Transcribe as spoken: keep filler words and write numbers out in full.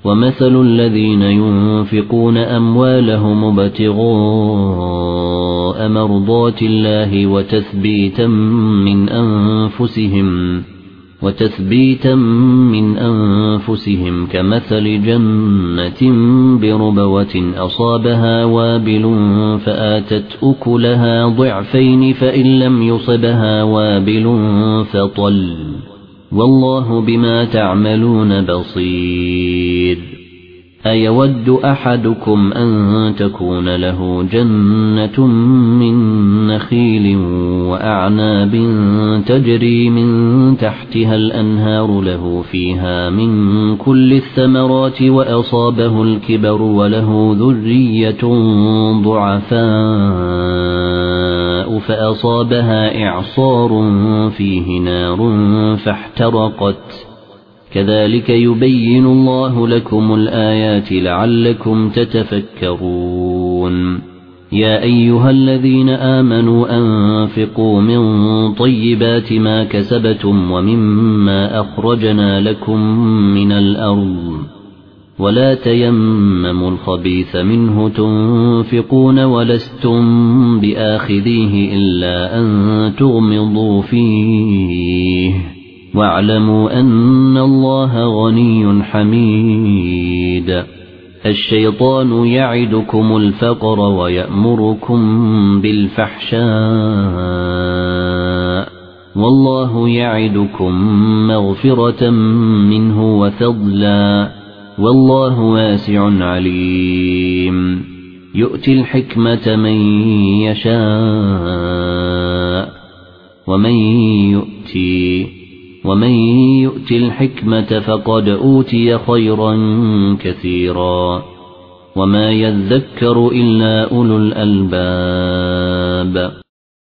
ومثل الذين ينفقون أموالهم ابتغاء مرضات الله وتثبيتا من أنفسهم وتثبيتا من أنفسهم كمثل جنة بربوة أصابها وابل فآتت أكلها ضعفين فإن لم يصبها وابل فطل والله بما تعملون بصير أيود أحدكم أن تكون له جنة من نخيل وأعناب تجري من تحتها الأنهار له فيها من كل الثمرات وأصابه الكبر وله ذرية ضعفاء فأصابها إعصار فيه نار فاحترقت كذلك يبين الله لكم الآيات لعلكم تتفكرون يا أيها الذين آمنوا أنفقوا من طيبات ما كسبتم ومما أخرجنا لكم من الأرض ولا تيمموا الخبيث منه تنفقون ولستم بآخذيه إلا أن تغمضوا فيه واعلموا أن الله غني حميد الشيطان يعدكم الفقر ويأمركم بالفحشاء والله يعدكم مغفرة منه وفضلا والله واسع عليم يؤتي الحكمة من يشاء ومن يؤتي ومن يؤت الحكمة فقد أوتي خيرا كثيرا وما يذكر إلا أولو الألباب